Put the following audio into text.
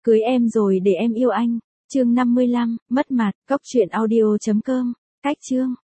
Cưới em rồi để em yêu anh. Chương 55, mất mặt, cốc truyện audio.com. Cách chương.